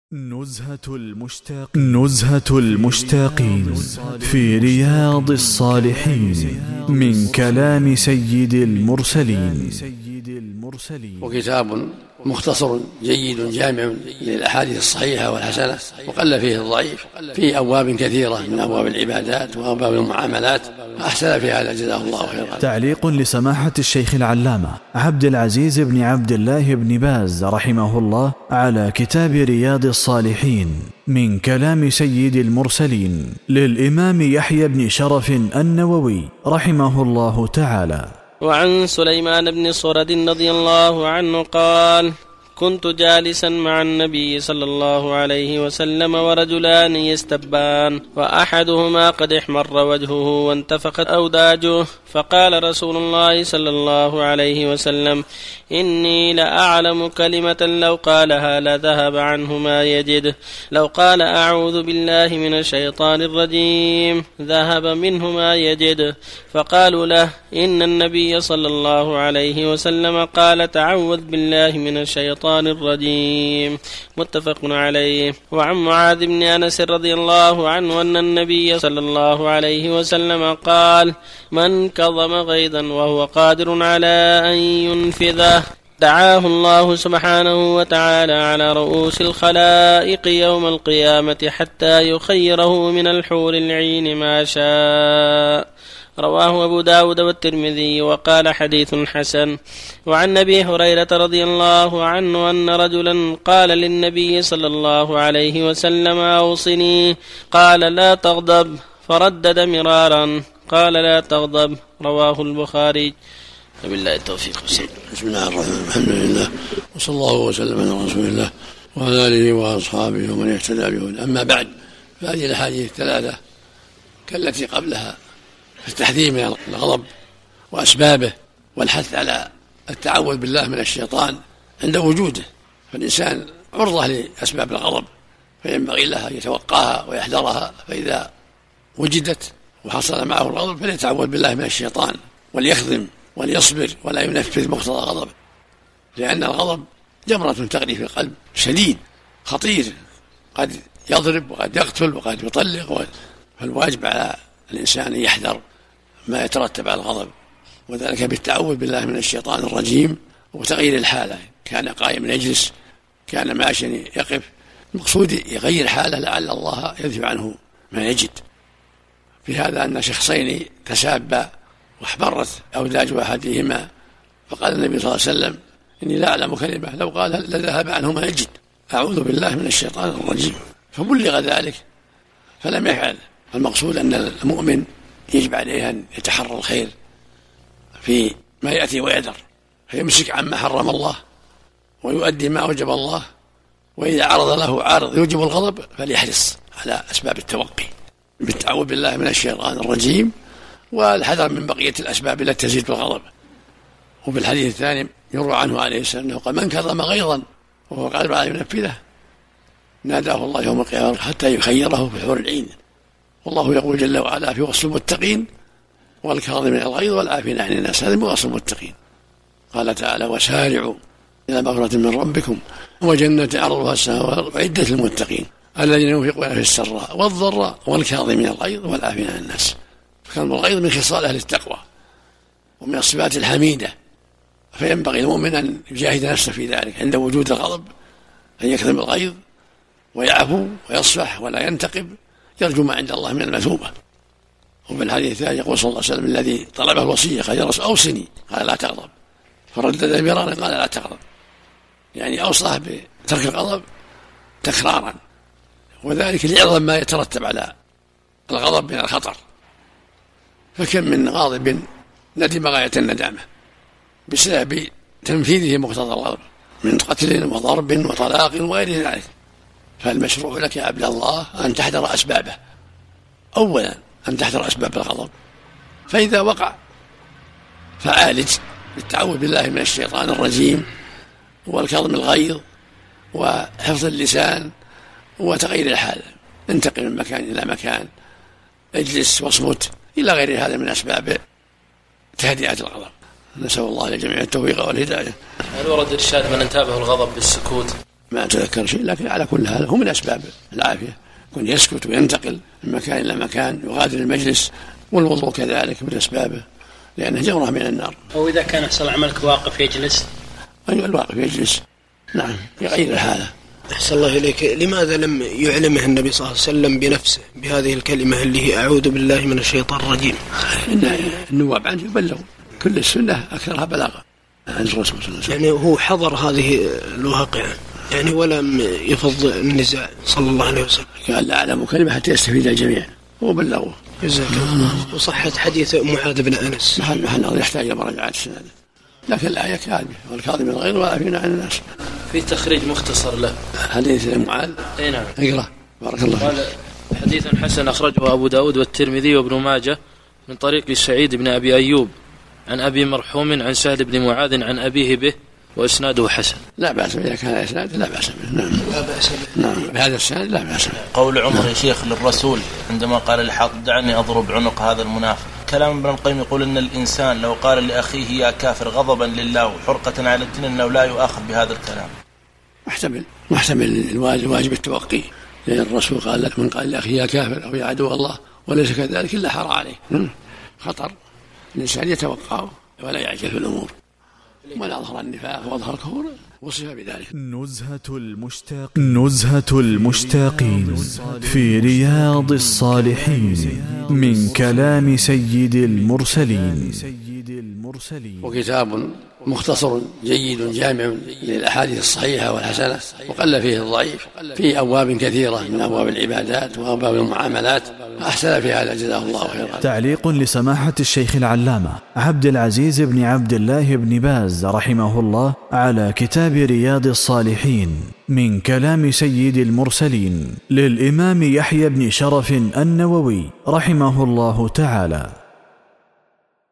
نزهة المشتاقين في رياض الصالحين من كلام سيد المرسلين. وكتاب مختصر جيد جامع للأحاديث الصحيحة والحسنة، وقل فيه الضعيف، فيه أبواب كثيرة من أبواب العبادات وأبواب المعاملات، أحسن في هذا جزاه الله خيرا. تعليق لسماحة الشيخ العلامة عبد العزيز بن عبد الله بن باز رحمه الله على كتاب رياض الصالحين من كلام سيد المرسلين للإمام يحيى بن شرف النووي رحمه الله تعالى. وعن سليمان بن صرد رضي الله عنه قال: كنت جالسا مع النبي صلى الله عليه وسلم ورجلان يستبان، وأحدهما قد احمر وجهه وانتفخت أوداجه، فقال رسول الله صلى الله عليه وسلم: إني لأعلم كلمة لو قالها لذهب عنه ما يجد، لو قال أعوذ بالله من الشيطان الرجيم ذهب منه ما يجد. فقالوا له: إن النبي صلى الله عليه وسلم قال تعوذ بالله من الشيطان الرجيم، متفق عليه. وعن معاذ بن أنس رضي الله عنه أن النبي صلى الله عليه وسلم قال: من كظم غيظا وهو قادر على أن ينفذه دعاه الله سبحانه وتعالى على رؤوس الخلائق يوم القيامة حتى يخيره من الحور العين ما شاء. رواه أبو داود والترمذي وقال حديث حسن. وعن أبي هريرة رضي الله عنه أن رجلا قال للنبي صلى الله عليه وسلم: أوصني، قال: لا تغضب، فردد مرارا قال: لا تغضب. رواه البخاري. وبالله التوفيق. بسم الله الرحمن الرحيم، الحمد لله وصلى الله وسلم على رسول الله وعلى آله وأصحابه ومن اهتدى بهداه. أما بعد، فهذه الأحاديث الثلاثة كالتي قبلها في التحذير من الغضب وأسبابه والحث على التعوذ بالله من الشيطان عند وجوده، فالإنسان عرضة لأسباب الغضب، فينبغي له أن يتوقاها ويحذرها، فإذا وجدت وحصل معه الغضب فليتعوذ بالله من الشيطان وليخدم وليصبر ولا ينفذ مقتضى غضبه، لأن الغضب جمرة تغلي في القلب شديد خطير، قد يضرب وقد يقتل وقد يطلق، فالواجب على الإنسان أن يحذر ما يترتب على الغضب، وذلك بالتعوذ بالله من الشيطان الرجيم وتغيير الحالة. كان قائما يجلس، كان ماشيا يقف، المقصود يغير حاله لعل الله يذهب عنه ما يجد. في هذا أن شخصين تسابا واحمرت أوداج أحدهما، فقال النبي صلى الله عليه وسلم: إني لا أعلم كلمة لو قال لذهب عنه ما يجد، أعوذ بالله من الشيطان الرجيم. فبلغ ذلك فلم يفعل. المقصود أن المؤمن يجب عليه أن يتحرى الخير في ما يأتي ويذر، فيمسك عما حرم الله ويؤدي ما أوجب الله، وإذا عرض له عارض يوجب الغضب فليحرص على أسباب التوقي بالتعوذ بالله من الشيطان الرجيم والحذر من بقية الأسباب التي تزيد بالغضب. وفي الحديث الثاني يروى عنه عليه السلام أنه قال: من كظم غيظا وهو قادر على أن ينفذه ناداه الله يوم القيامة حتى يخيره في الحور العين. والله يقول جل وعلا في وصف المتقين: والكاظمين الغيظ والعافين عن الناس، هذا من وصف المتقين. قال تعالى: وسارعوا إلى مغفرة من ربكم وجنة عرضها السماوات أعدت للمتقين الذين ينفقون في السراء والضراء والكاظمين الغيظ والعافين عن الناس. فكان الغيظ من خصال أهل التقوى ومن الصفات الحميدة، فينبغي المؤمن أن يجاهد نفسه في ذلك عند وجود الغضب، أن يكظم الغيظ ويعفو ويصفح ولا ينتقب، يرجو ما عند الله من المثوبة. وفي الحديث الثاني يقول صلى الله عليه وسلم الذي طلبه الوصية قال: يا رسول أوصني، قال: لا تغضب، فردد مرارا قال: لا تغضب، يعني أوصاه بترك الغضب تكرارا، وذلك لعظم ما يترتب على الغضب من الخطر. فكم من غاضب ندم غاية الندامة بسبب تنفيذه مقتضى الغضب من قتل وضرب وطلاق وغير ذلك. فالمشروع لك يا عبد الله أن تحذر أسبابه. أولا أن تحذر أسباب الغضب، فإذا وقع فعالج بالتعوذ بالله من الشيطان الرجيم والكظم الغيظ وحفظ اللسان وتغيير الحال، انتقل من مكان إلى مكان، اجلس واصمت، إلى غير هذا من أسباب تهدئة الغضب. نسأل الله لجميع التوفيق والهداية. هل ورد إرشاد من انتابه الغضب بالسكوت؟ ما أتذكر شيء، لكن على كل هذا هو من أسباب العافية، يكون يسكت وينتقل من مكان إلى مكان، يغادر المجلس، والوضوء كذلك من أسبابه لأنه جمرة من النار. أو إذا كان يحصل عملك واقف يجلس. أيوة الواقف يجلس، نعم، يغير الحالة. أحسن الله إليك، لماذا لم يعلمه النبي صلى الله عليه وسلم بنفسه بهذه الكلمة اللي هي أعوذ بالله من الشيطان الرجيم؟ النواب عنه يبلغ، كل السنة أكثرها بلاغة عن الرسول صلى الله عليه وسلم. يعني هو حضر هذه الواقعة يعني ولم يفض النزاع صلى الله عليه وسلم. قال لا أعلم كلمة حتى يستفيد الجميع وبلغوه. جزاك الله. وصحت حديث معاذ بن أنس محل نظر يحتاج إلى مراجعة السنة، لكن الآية كاذبة، والكاظم الغيظ والعافين عن الناس. في تخريج مختصر له حديث معاذ. أي نعم. اقرأ بارك الله قال حديث حسن أخرجه أبو داود والترمذي وابن ماجه من طريق سعيد بن أبي أيوب عن أبي مرحوم عن سهل بن معاذ عن أبيه به وإسناده حسن. لا بأس به، إذا كان إسناد لا بأس به. نعم لا بأس به. نعم بهذا السند لا بأس به. قول عمر يا شيخ للرسول عندما قال لحاطب دعني أضرب عنق هذا المنافق، كلام ابن القيم يقول إن الإنسان لو قال لأخيه يا كافر غضبا لله وحرقة على الدين أنه لا يؤاخذ بهذا الكلام. محتمل الواجب التوقي، لأن الرسول قال لك من قال لأخيه يا كافر أو يا عدو الله وليس كذلك إلا حرى عليه. خطر الإنسان يتوقعه ولا يعجل في الأمور، ولا أظهر النفاق وأظهر الكفر وصف بذلك. نزهة المشتاقين في رياض الصالحين من كلام سيد المرسلين. وكتاب مختصر جيد جامع للأحاديث الصحيحة والحسنة، وقل فيه الضعيف، في أبواب كثيرة من أبواب العبادات وأبواب المعاملات، أحسن في هذا جزاه الله خيرا. تعليق لسماحة الشيخ العلامة عبد العزيز بن عبد الله بن باز رحمه الله على كتاب رياض الصالحين من كلام سيد المرسلين للإمام يحيى بن شرف النووي رحمه الله تعالى.